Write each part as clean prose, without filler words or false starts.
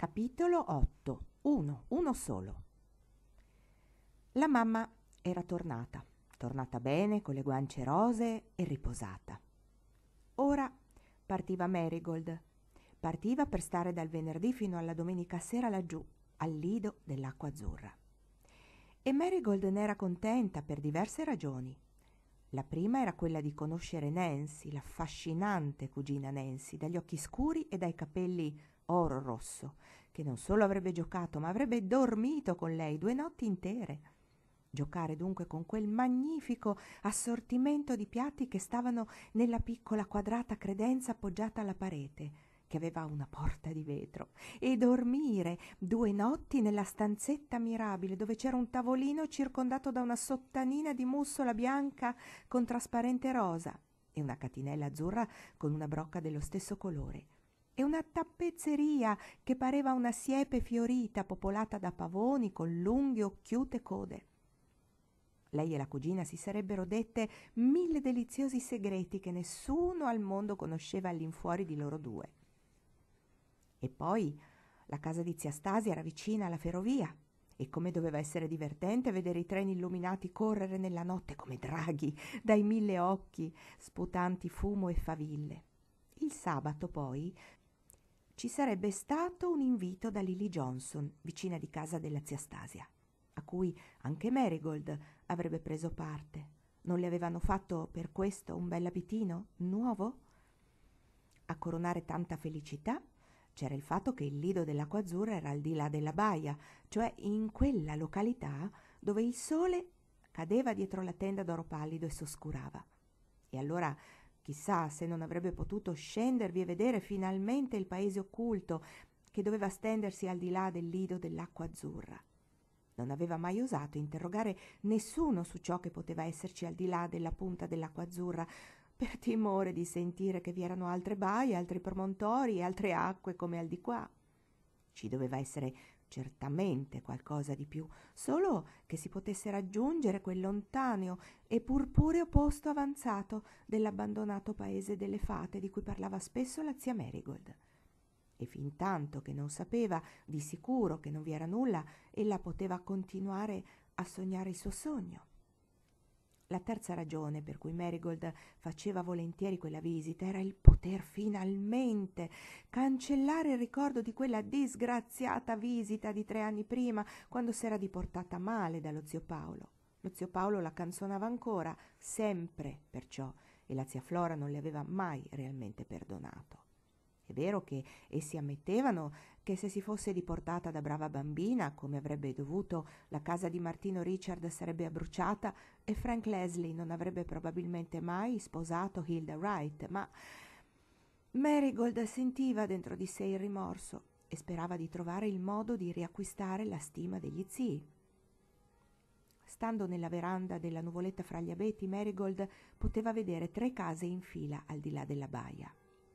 Capitolo 8. Uno solo. La mamma era tornata bene, con le guance rosee e riposata. Ora partiva Marigold. Partiva per stare dal venerdì fino alla domenica sera laggiù, al lido dell'acqua azzurra. E Marigold ne era contenta per diverse ragioni. La prima era quella di conoscere Nancy, l'affascinante cugina Nancy, dagli occhi scuri e dai capelli oro rosso, che non solo avrebbe giocato, ma avrebbe dormito con lei 2 notti intere. Giocare dunque con quel magnifico assortimento di piatti che stavano nella piccola quadrata credenza appoggiata alla parete, che aveva una porta di vetro, e dormire 2 notti nella stanzetta mirabile dove c'era un tavolino circondato da una sottanina di mussola bianca con trasparente rosa e una catinella azzurra con una brocca dello stesso colore, e una tappezzeria che pareva una siepe fiorita popolata da pavoni con lunghe occhiute code. Lei e la cugina si sarebbero dette 1000 deliziosi segreti che nessuno al mondo conosceva all'infuori di loro due. E poi la casa di zia Stasia era vicina alla ferrovia, e come doveva essere divertente vedere i treni illuminati correre nella notte come draghi dai 1000 occhi sputanti fumo e faville. Il sabato poi ci sarebbe stato un invito da Lily Johnson, vicina di casa della zia Stasia, a cui anche Marigold avrebbe preso parte. Non le avevano fatto per questo un bell'abitino nuovo? A coronare tanta felicità c'era il fatto che il lido dell'acqua azzurra era al di là della baia, cioè in quella località dove il sole cadeva dietro la tenda d'oro pallido e s'oscurava. E allora chissà se non avrebbe potuto scendervi e vedere finalmente il paese occulto che doveva stendersi al di là del lido dell'acqua azzurra. Non aveva mai osato interrogare nessuno su ciò che poteva esserci al di là della punta dell'acqua azzurra, per timore di sentire che vi erano altre baie, altri promontori e altre acque come al di qua. Ci doveva essere certamente qualcosa di più, solo che si potesse raggiungere quel lontano e purpureo posto avanzato dell'abbandonato paese delle fate di cui parlava spesso la zia Marigold. E fin tanto che non sapeva di sicuro che non vi era nulla, ella poteva continuare a sognare il suo sogno. La terza ragione per cui Marigold faceva volentieri quella visita era il poter finalmente cancellare il ricordo di quella disgraziata visita di 3 anni prima, quando s'era diportata male dallo zio Paolo. Lo zio Paolo la canzonava ancora, sempre perciò, e la zia Flora non le aveva mai realmente perdonato. È vero che essi ammettevano che se si fosse diportata da brava bambina, come avrebbe dovuto, la casa di Martino Richard sarebbe abbruciata e Frank Leslie non avrebbe probabilmente mai sposato Hilda Wright, ma Marigold sentiva dentro di sé il rimorso e sperava di trovare il modo di riacquistare la stima degli zii. Stando nella veranda della nuvoletta fra gli abeti, Marigold poteva vedere 3 case in fila al di là della baia.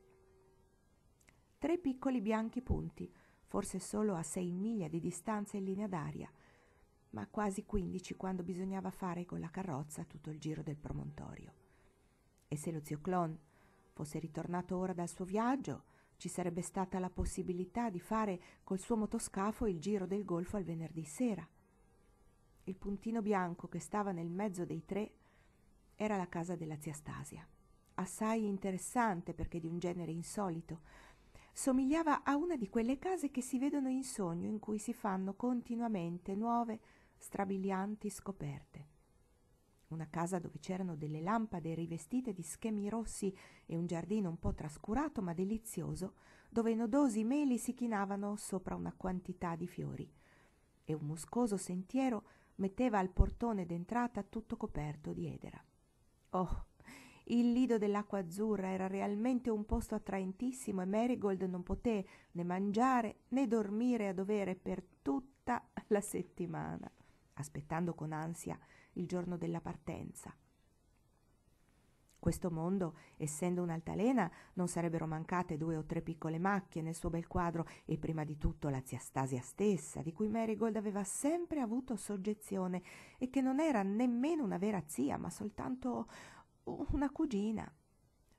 3 piccoli bianchi punti, forse solo a 6 miglia di distanza in linea d'aria, ma quasi 15 quando bisognava fare con la carrozza tutto il giro del promontorio. E se lo zio Clon fosse ritornato ora dal suo viaggio, ci sarebbe stata la possibilità di fare col suo motoscafo il giro del golfo al venerdì sera. Il puntino bianco che stava nel mezzo dei 3 era la casa della zia Stasia, assai interessante perché di un genere insolito. Somigliava a una di quelle case che si vedono in sogno, in cui si fanno continuamente nuove, strabilianti scoperte. Una casa dove c'erano delle lampade rivestite di schemi rossi e un giardino un po' trascurato ma delizioso, dove nodosi meli si chinavano sopra una quantità di fiori, e un muscoso sentiero metteva al portone d'entrata tutto coperto di edera. Oh, il lido dell'acqua azzurra era realmente un posto attraentissimo, e Marigold non poté né mangiare né dormire a dovere per tutta la settimana, aspettando con ansia il giorno della partenza. Questo mondo, essendo un'altalena, non sarebbero mancate 2 o 3 piccole macchie nel suo bel quadro, e prima di tutto la zia Stasia stessa, di cui Marigold aveva sempre avuto soggezione e che non era nemmeno una vera zia, ma soltanto una cugina.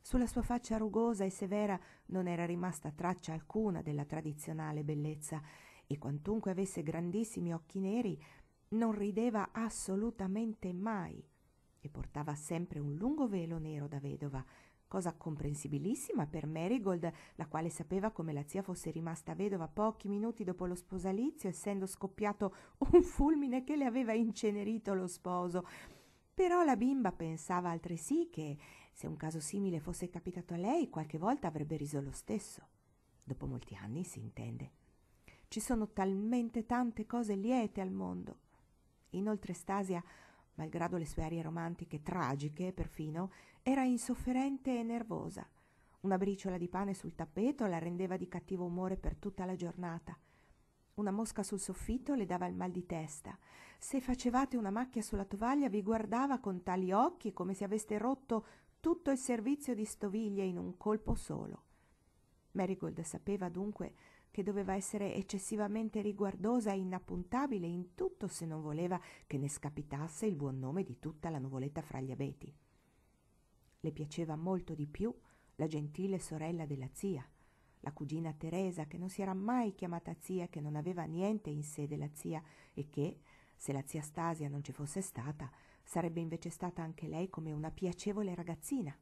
Sulla sua faccia rugosa e severa non era rimasta traccia alcuna della tradizionale bellezza, e quantunque avesse grandissimi occhi neri, non rideva assolutamente mai, e portava sempre un lungo velo nero da vedova, cosa comprensibilissima per Marigold, la quale sapeva come la zia fosse rimasta vedova pochi minuti dopo lo sposalizio, essendo scoppiato un fulmine che le aveva incenerito lo sposo. Però la bimba pensava altresì che, se un caso simile fosse capitato a lei, qualche volta avrebbe riso lo stesso. Dopo molti anni, si intende. Ci sono talmente tante cose liete al mondo. Inoltre Stasia, malgrado le sue arie romantiche, tragiche perfino, era insofferente e nervosa. Una briciola di pane sul tappeto la rendeva di cattivo umore per tutta la giornata. Una mosca sul soffitto le dava il mal di testa. Se facevate una macchia sulla tovaglia vi guardava con tali occhi come se aveste rotto tutto il servizio di stoviglie in un colpo solo. Marigold sapeva dunque che doveva essere eccessivamente riguardosa e inappuntabile in tutto se non voleva che ne scapitasse il buon nome di tutta la nuvoletta fra gli abeti. Le piaceva molto di più la gentile sorella della zia, la cugina Teresa, che non si era mai chiamata zia, che non aveva niente in sé della zia e che, se la zia Stasia non ci fosse stata, sarebbe invece stata anche lei come una piacevole ragazzina.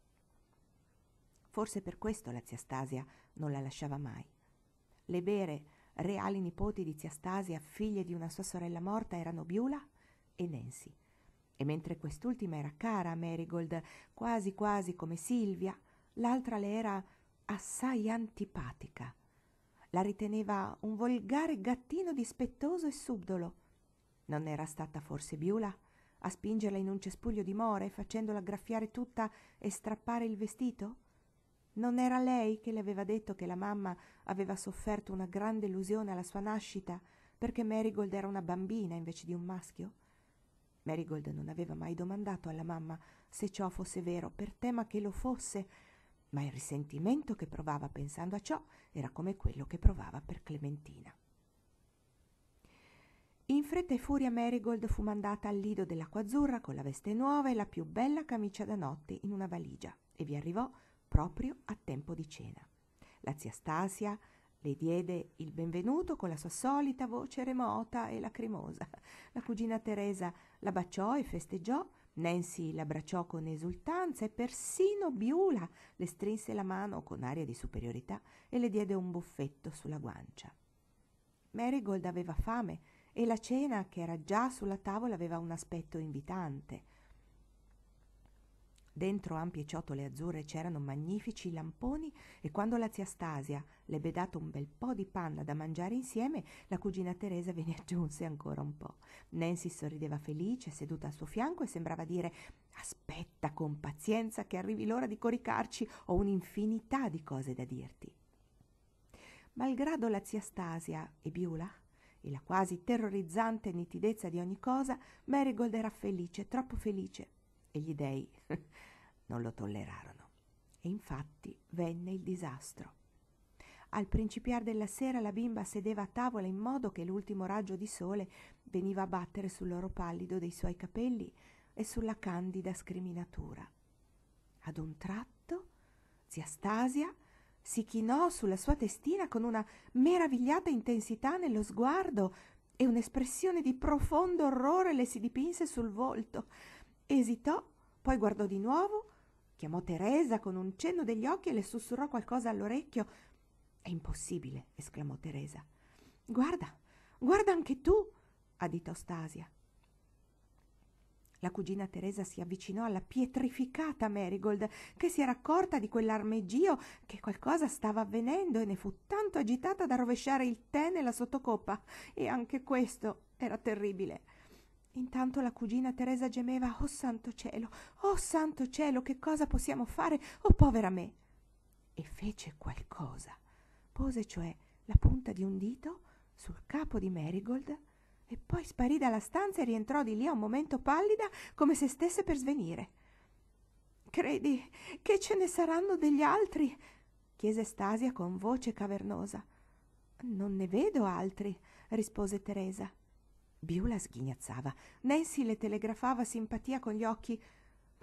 Forse per questo la zia Stasia non la lasciava mai. Le vere, reali nipoti di zia Stasia, figlie di una sua sorella morta, erano Beulah e Nancy. E mentre quest'ultima era cara a Marigold, quasi quasi come Silvia, l'altra le era assai antipatica. La riteneva un volgare gattino dispettoso e subdolo. Non era stata forse Beulah a spingerla in un cespuglio di more, facendola graffiare tutta e strappare il vestito? Non era lei che le aveva detto che la mamma aveva sofferto una grande illusione alla sua nascita perché Marigold era una bambina invece di un maschio? Marigold non aveva mai domandato alla mamma se ciò fosse vero, per tema che lo fosse, ma il risentimento che provava pensando a ciò era come quello che provava per Clementina. In fretta e furia Marigold fu mandata al lido dell'Acqua Azzurra con la veste nuova e la più bella camicia da notte in una valigia, e vi arrivò proprio a tempo di cena. La zia Stasia le diede il benvenuto con la sua solita voce remota e lacrimosa. La cugina Teresa la baciò e festeggiò, Nancy l'abbracciò con esultanza e persino Beulah le strinse la mano con aria di superiorità e le diede un buffetto sulla guancia. Marigold aveva fame e la cena, che era già sulla tavola, aveva un aspetto invitante. Dentro ampie ciotole azzurre c'erano magnifici lamponi e quando la zia Stasia le ebbe dato un bel po' di panna da mangiare insieme, la cugina Teresa ve ne aggiunse ancora un po'. Nancy sorrideva felice, seduta al suo fianco, e sembrava dire: «Aspetta con pazienza che arrivi l'ora di coricarci, ho un'infinità di cose da dirti». Malgrado la zia Stasia e Beulah e la quasi terrorizzante nitidezza di ogni cosa, Marigold era felice, troppo felice, e gli dèi non lo tollerarono. E infatti venne il disastro. Al principiar della sera la bimba sedeva a tavola in modo che l'ultimo raggio di sole veniva a battere sull'oro pallido dei suoi capelli e sulla candida scriminatura. Ad un tratto zia Stasia si chinò sulla sua testina con una meravigliata intensità nello sguardo e un'espressione di profondo orrore le si dipinse sul volto. Esitò, poi guardò di nuovo, chiamò Teresa con un cenno degli occhi e le sussurrò qualcosa all'orecchio. «È impossibile», esclamò Teresa. «Guarda, guarda anche tu», additò Stasia. La cugina Teresa si avvicinò alla pietrificata Marigold, che si era accorta di quell'armeggio, che qualcosa stava avvenendo, e ne fu tanto agitata da rovesciare il tè nella sottocoppa, e anche questo era terribile. Intanto la cugina Teresa gemeva: «Oh santo cielo, che cosa possiamo fare? Oh povera me!» E fece qualcosa. Pose cioè la punta di un dito sul capo di Marigold e poi sparì dalla stanza e rientrò di lì a un momento pallida come se stesse per svenire. «Credi che ce ne saranno degli altri?» chiese Stasia con voce cavernosa. «Non ne vedo altri», rispose Teresa. Beulah sghignazzava. Nancy le telegrafava simpatia con gli occhi.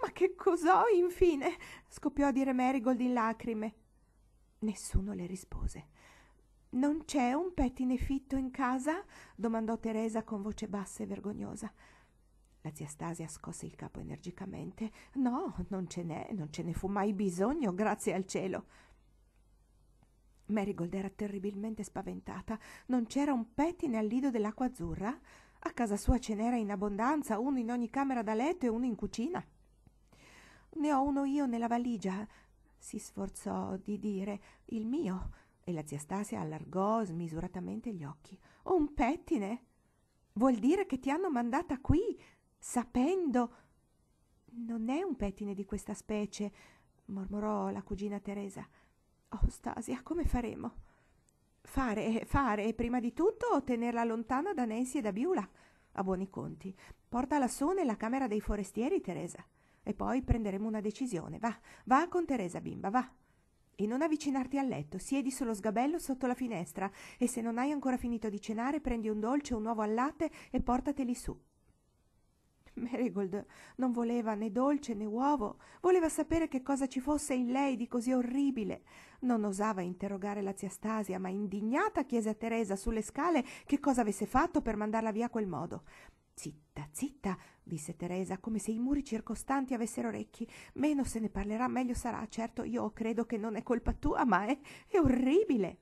Ma che cos'ho infine? Scoppiò a dire Marigold in lacrime. Nessuno le rispose. Non c'è un pettine fitto in casa? Domandò Teresa con voce bassa e vergognosa. La zia Stasia scosse il capo energicamente. No, non ce ne fu mai bisogno, grazie al cielo. Marigold era terribilmente spaventata. Non c'era un pettine al lido dell'acqua azzurra? A casa sua ce n'era in abbondanza, uno in ogni camera da letto e uno in cucina. Ne ho uno io nella valigia, si sforzò di dire, il mio, e la zia Stasia allargò smisuratamente gli occhi. Un pettine? Vuol dire che ti hanno mandata qui, sapendo... Non è un pettine di questa specie, mormorò la cugina Teresa. Oh, Stasia, come faremo? Fare, prima di tutto tenerla lontana da Nancy e da Beulah, a buoni conti. Portala su nella camera dei forestieri, Teresa, e poi prenderemo una decisione. Va con Teresa, bimba, va. E non avvicinarti al letto, siedi sullo sgabello sotto la finestra e se non hai ancora finito di cenare prendi un dolce o un uovo al latte e portateli su. Marigold non voleva né dolce né uovo, voleva sapere che cosa ci fosse in lei di così orribile. Non osava interrogare la zia Stasia, ma indignata chiese a Teresa sulle scale che cosa avesse fatto per mandarla via a quel modo. Zitta, zitta, disse Teresa, come se i muri circostanti avessero orecchi. Meno se ne parlerà, meglio sarà. Certo, io credo che non è colpa tua, ma è orribile.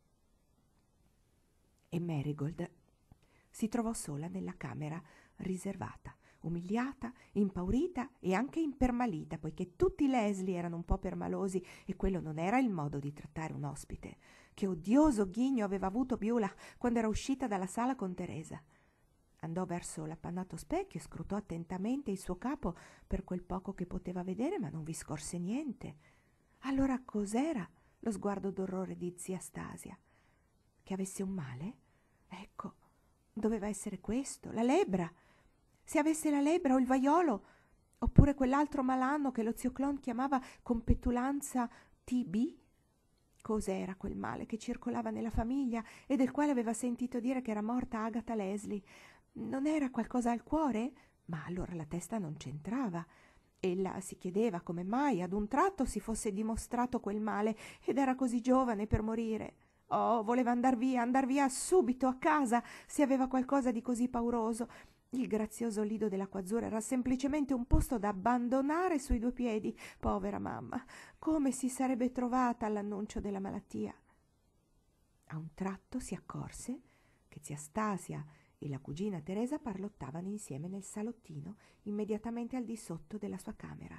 E Marigold si trovò sola nella camera riservata, umiliata, impaurita e anche impermalita, poiché tutti i Leslie erano un po' permalosi e quello non era il modo di trattare un ospite. Che odioso ghigno aveva avuto Beulah quando era uscita dalla sala con Teresa. Andò verso l'appannato specchio e scrutò attentamente il suo capo per quel poco che poteva vedere, ma non vi scorse niente. Allora cos'era lo sguardo d'orrore di zia Stasia? Che avesse un male? Ecco, doveva essere questo, la lebbra. Se avesse la lebbra o il vaiolo, oppure quell'altro malanno che lo zio Clon chiamava con petulanza TB? Cos'era quel male che circolava nella famiglia e del quale aveva sentito dire che era morta Agatha Leslie? Non era qualcosa al cuore? Ma allora la testa non c'entrava. Ella si chiedeva come mai ad un tratto si fosse dimostrato quel male ed era così giovane per morire. Oh, voleva andar via subito a casa se aveva qualcosa di così pauroso. Il grazioso lido dell'acqua azzurra era semplicemente un posto da abbandonare sui due piedi. Povera mamma, come si sarebbe trovata all'annuncio della malattia? A un tratto si accorse che zia Stasia e la cugina Teresa parlottavano insieme nel salottino immediatamente al di sotto della sua camera.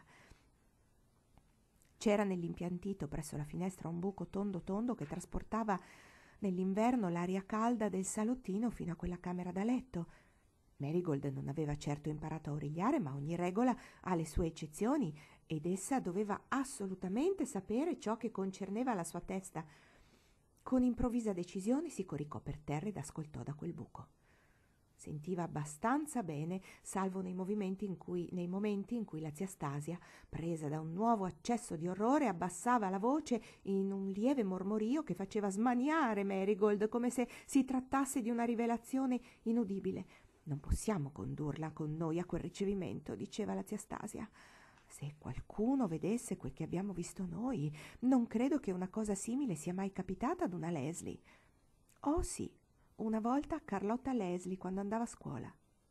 C'era nell'impiantito presso la finestra un buco tondo tondo che trasportava nell'inverno l'aria calda del salottino fino a quella camera da letto. Marigold non aveva certo imparato a origliare, ma ogni regola ha le sue eccezioni ed essa doveva assolutamente sapere ciò che concerneva la sua testa. Con improvvisa decisione si coricò per terra ed ascoltò da quel buco. Sentiva abbastanza bene, salvo nei momenti in cui la zia Stasia, presa da un nuovo accesso di orrore, abbassava la voce in un lieve mormorio che faceva smaniare Marigold come se si trattasse di una rivelazione inudibile. «Non possiamo condurla con noi a quel ricevimento», diceva la zia Stasia. «Se qualcuno vedesse quel che abbiamo visto noi, non credo che una cosa simile sia mai capitata ad una Leslie». «Oh sì, una volta a Carlotta Leslie quando andava a scuola».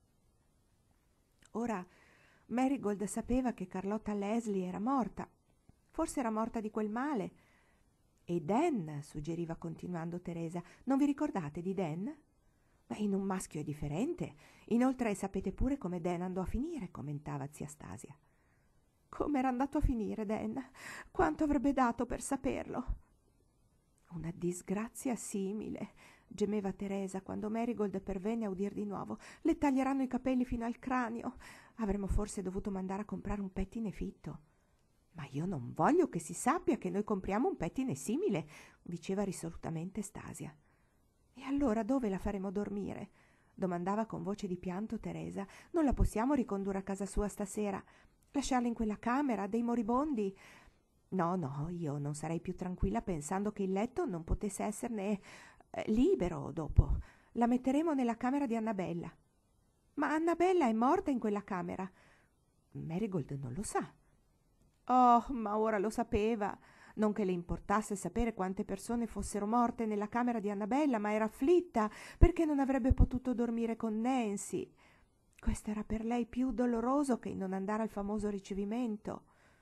Ora Marigold sapeva che Carlotta Leslie era morta. Forse era morta di quel male. «E Dan», suggeriva continuando Teresa. «Non vi ricordate di Dan?» «Ma in un maschio è differente. Inoltre sapete pure come Dan andò a finire», commentava zia Stasia. «Come era andato a finire Dan? Quanto avrebbe dato per saperlo?» «Una disgrazia simile», gemeva Teresa quando Marigold pervenne a udir di nuovo. «Le taglieranno i capelli fino al cranio. Avremmo forse dovuto mandare a comprare un pettine fitto». «Ma io non voglio che si sappia che noi compriamo un pettine simile», diceva risolutamente Stasia. «E allora dove la faremo dormire?» domandava con voce di pianto Teresa. «Non la possiamo ricondurre a casa sua stasera? Lasciarla in quella camera dei moribondi?» No, io non sarei più tranquilla pensando che il letto non potesse esserne libero dopo. La metteremo nella camera di Annabella». «Ma Annabella è morta in quella camera». Marigold non lo sa. Oh, ma ora lo sapeva. Non che le importasse sapere quante persone fossero morte nella camera di Annabella, ma era afflitta perché non avrebbe potuto dormire con Nancy. Questo era per lei più doloroso che il non andare al famoso ricevimento.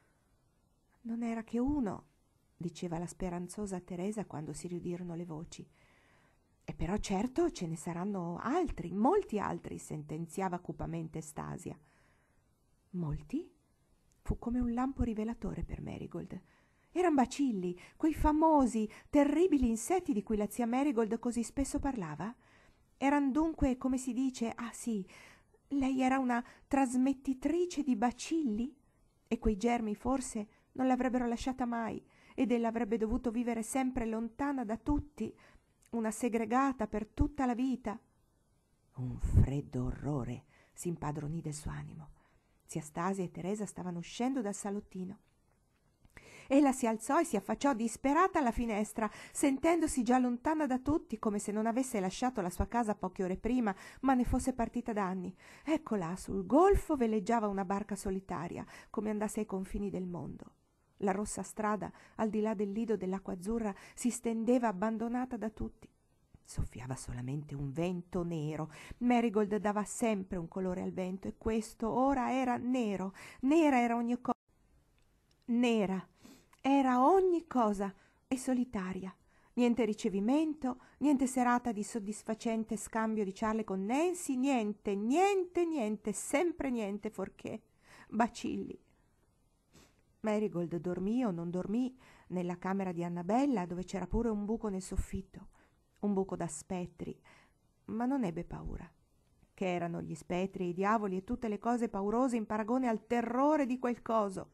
Non era che uno, diceva la speranzosa Teresa quando si riudirono le voci. E però certo ce ne saranno altri, molti altri, sentenziava cupamente Stasia. Molti? Fu come un lampo rivelatore per Marigold. Eran bacilli, quei famosi, terribili insetti di cui la zia Marigold così spesso parlava? Eran dunque, come si dice, ah sì, lei era una trasmettitrice di bacilli? E quei germi forse non l'avrebbero lasciata mai, ed ella avrebbe dovuto vivere sempre lontana da tutti, una segregata per tutta la vita. Un freddo orrore si impadronì del suo animo. Zia Stasia e Teresa stavano uscendo dal salottino. Ella si alzò e si affacciò disperata alla finestra, sentendosi già lontana da tutti, come se non avesse lasciato la sua casa poche ore prima, ma ne fosse partita da anni. Ecco là, sul golfo veleggiava una barca solitaria, come andasse ai confini del mondo. La rossa strada, al di là del lido dell'acqua azzurra, si stendeva abbandonata da tutti. Soffiava solamente un vento nero. Marigold dava sempre un colore al vento, e questo ora era nero. Nera era ogni cosa. Nera era ogni cosa e solitaria. Niente ricevimento, niente serata di soddisfacente scambio di ciarle con Nancy, niente, niente, niente, sempre niente, fuorché bacilli. Marigold dormì o non dormì nella camera di Annabella, dove c'era pure un buco nel soffitto, un buco da spettri, ma non ebbe paura. Che erano gli spettri, i diavoli e tutte le cose paurose in paragone al terrore di quel coso.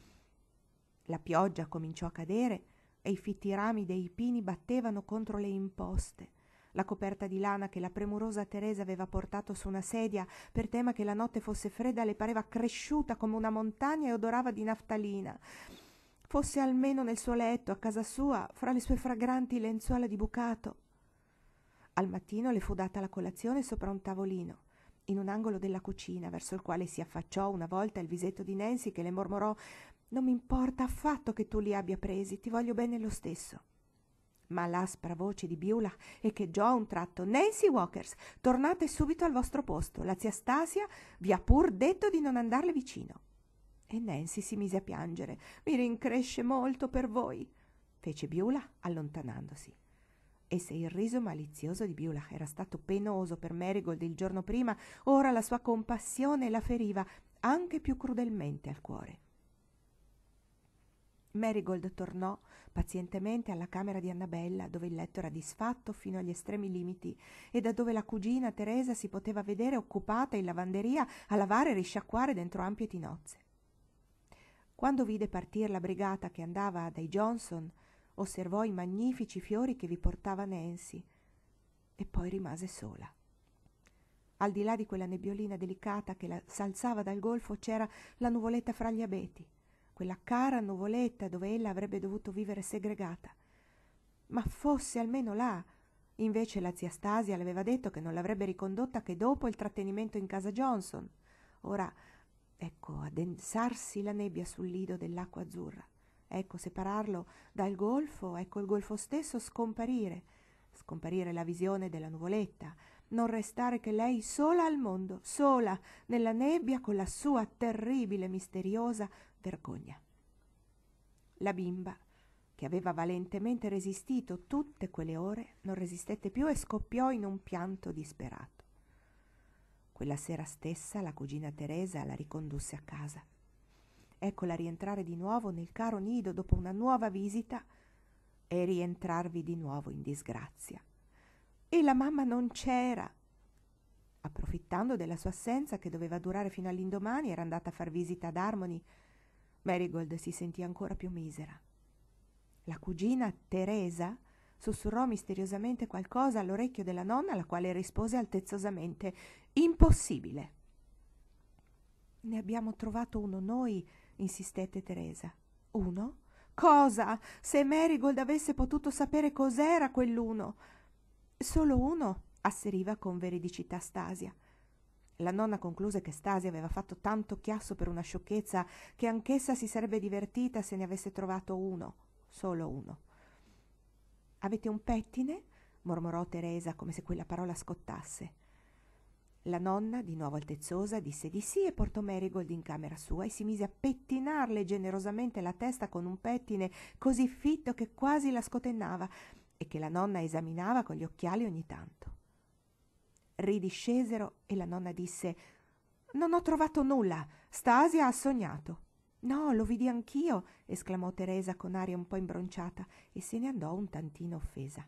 La pioggia cominciò a cadere e i fitti rami dei pini battevano contro le imposte. La coperta di lana che la premurosa Teresa aveva portato su una sedia per tema che la notte fosse fredda le pareva cresciuta come una montagna e odorava di naftalina. Fosse almeno nel suo letto, a casa sua, fra le sue fragranti lenzuola di bucato. Al mattino le fu data la colazione sopra un tavolino, in un angolo della cucina, verso il quale si affacciò una volta il visetto di Nancy, che le mormorò: «Non mi importa affatto che tu li abbia presi, ti voglio bene lo stesso». Ma l'aspra voce di Beulah echeggiò a un tratto: «Nancy Walkers, tornate subito al vostro posto. La zia Stasia vi ha pur detto di non andarle vicino». E Nancy si mise a piangere. «Mi rincresce molto per voi», fece Beulah allontanandosi. E se il riso malizioso di Beulah era stato penoso per Marigold il giorno prima, ora la sua compassione la feriva anche più crudelmente al cuore. Marigold tornò pazientemente alla camera di Annabella, dove il letto era disfatto fino agli estremi limiti e da dove la cugina Teresa si poteva vedere occupata in lavanderia a lavare e risciacquare dentro ampie tinozze. Quando vide partir la brigata che andava dai Johnson, osservò i magnifici fiori che vi portava Nancy e poi rimase sola. Al di là di quella nebbiolina delicata che s'alzava dal golfo c'era la nuvoletta fra gli abeti, quella cara nuvoletta dove ella avrebbe dovuto vivere segregata. Ma fosse almeno là. Invece la zia Stasia le aveva detto che non l'avrebbe ricondotta che dopo il trattenimento in casa Johnson. Ora, ecco addensarsi la nebbia sul lido dell'acqua azzurra, ecco separarlo dal golfo, ecco il golfo stesso scomparire la visione della nuvoletta, non restare che lei sola al mondo, sola nella nebbia con la sua terribile, misteriosa vergogna. La bimba, che aveva valentemente resistito tutte quelle ore, non resistette più e scoppiò in un pianto disperato. Quella sera stessa la cugina Teresa la ricondusse a casa. Eccola rientrare di nuovo nel caro nido dopo una nuova visita e rientrarvi di nuovo in disgrazia. E la mamma non c'era. Approfittando della sua assenza, che doveva durare fino all'indomani, era andata a far visita ad Harmony. Marigold si sentì ancora più misera. La cugina Teresa sussurrò misteriosamente qualcosa all'orecchio della nonna, la quale rispose altezzosamente: «Impossibile». «Ne abbiamo trovato uno noi», insistette Teresa. «Uno? Cosa? Se Marigold avesse potuto sapere cos'era quell'uno!» «Solo uno», asseriva con veridicità Stasia. La nonna concluse che Stasia aveva fatto tanto chiasso per una sciocchezza che anch'essa si sarebbe divertita se ne avesse trovato uno, solo uno. «Avete un pettine?» mormorò Teresa, come se quella parola scottasse. La nonna, di nuovo altezzosa, disse di sì e portò Marigold in camera sua e si mise a pettinarle generosamente la testa con un pettine così fitto che quasi la scotennava e che la nonna esaminava con gli occhiali ogni tanto. Ridiscesero e la nonna disse: «Non ho trovato nulla, Stasia ha sognato». «No, lo vidi anch'io», esclamò Teresa con aria un po' imbronciata e se ne andò un tantino offesa.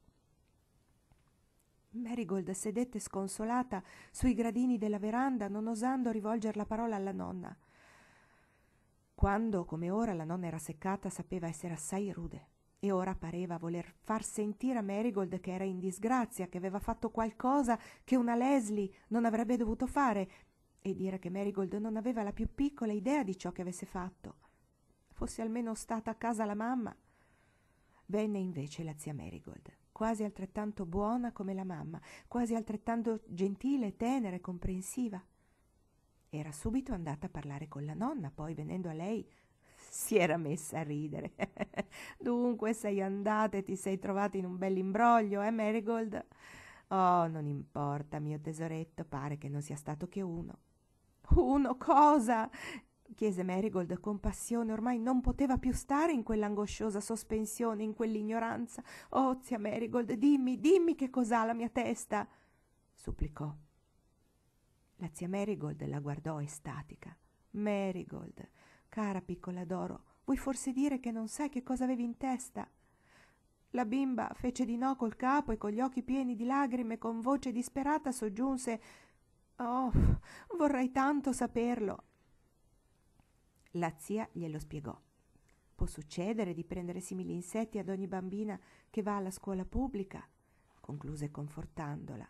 Marigold sedette sconsolata sui gradini della veranda, non osando rivolger la parola alla nonna. Quando, come ora, la nonna era seccata, sapeva essere assai rude e ora pareva voler far sentire a Marigold che era in disgrazia, che aveva fatto qualcosa che una Leslie non avrebbe dovuto fare, e dire che Marigold non aveva la più piccola idea di ciò che avesse fatto. Fosse almeno stata a casa la mamma. Venne invece la zia Marigold, quasi altrettanto buona come la mamma, quasi altrettanto gentile, tenera e comprensiva. Era subito andata a parlare con la nonna, poi venendo a lei si era messa a ridere. «Dunque sei andata e ti sei trovata in un bell'imbroglio, Marigold?» «Oh, non importa, mio tesoretto, pare che non sia stato che uno». «Uno cosa?» chiese Marigold con passione. Ormai non poteva più stare in quell'angosciosa sospensione, in quell'ignoranza. «Oh, zia Marigold, dimmi che cos'ha la mia testa», supplicò. La zia Marigold la guardò estatica. «Marigold, cara piccola d'oro, vuoi forse dire che non sai che cosa avevi in testa?» La bimba fece di no col capo e con gli occhi pieni di lagrime, con voce disperata soggiunse: «Oh, vorrei tanto saperlo». La zia glielo spiegò. «Può succedere di prendere simili insetti ad ogni bambina che va alla scuola pubblica», concluse confortandola.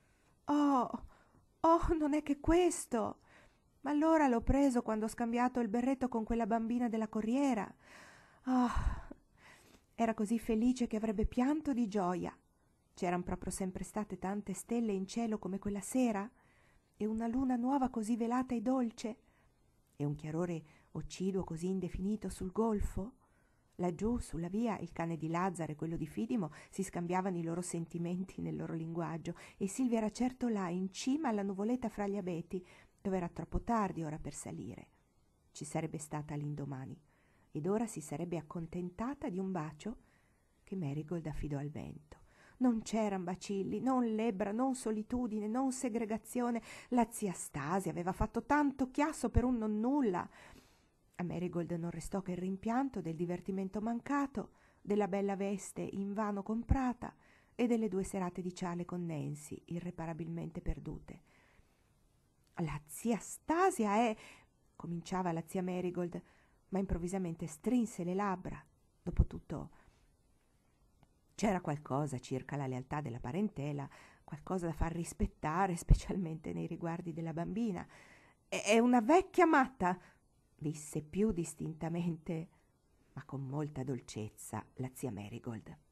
«Oh, non è che questo! Ma allora l'ho preso quando ho scambiato il berretto con quella bambina della corriera. Ah, era così felice che avrebbe pianto di gioia. C'eran proprio sempre state tante stelle in cielo come quella sera, e una luna nuova così velata e dolce, e un chiarore occiduo così indefinito sul golfo. Laggiù, sulla via, il cane di Lazzaro e quello di Fidimo si scambiavano i loro sentimenti nel loro linguaggio, e Silvia era certo là, in cima alla nuvoletta fra gli abeti, dove era troppo tardi ora per salire. Ci sarebbe stata l'indomani, ed ora si sarebbe accontentata di un bacio che Marigold affidò al vento. Non c'eran bacilli, non lebbra, non solitudine, non segregazione. La zia Stasia aveva fatto tanto chiasso per un nonnulla. A Marigold non restò che il rimpianto del divertimento mancato, della bella veste invano comprata e delle 2 serate di ciale con Nancy irreparabilmente perdute. «La zia Stasia è...» cominciava la zia Marigold, ma improvvisamente strinse le labbra. Dopotutto c'era qualcosa circa la lealtà della parentela, qualcosa da far rispettare, specialmente nei riguardi della bambina. «È una vecchia matta», disse più distintamente, ma con molta dolcezza, la zia Marigold.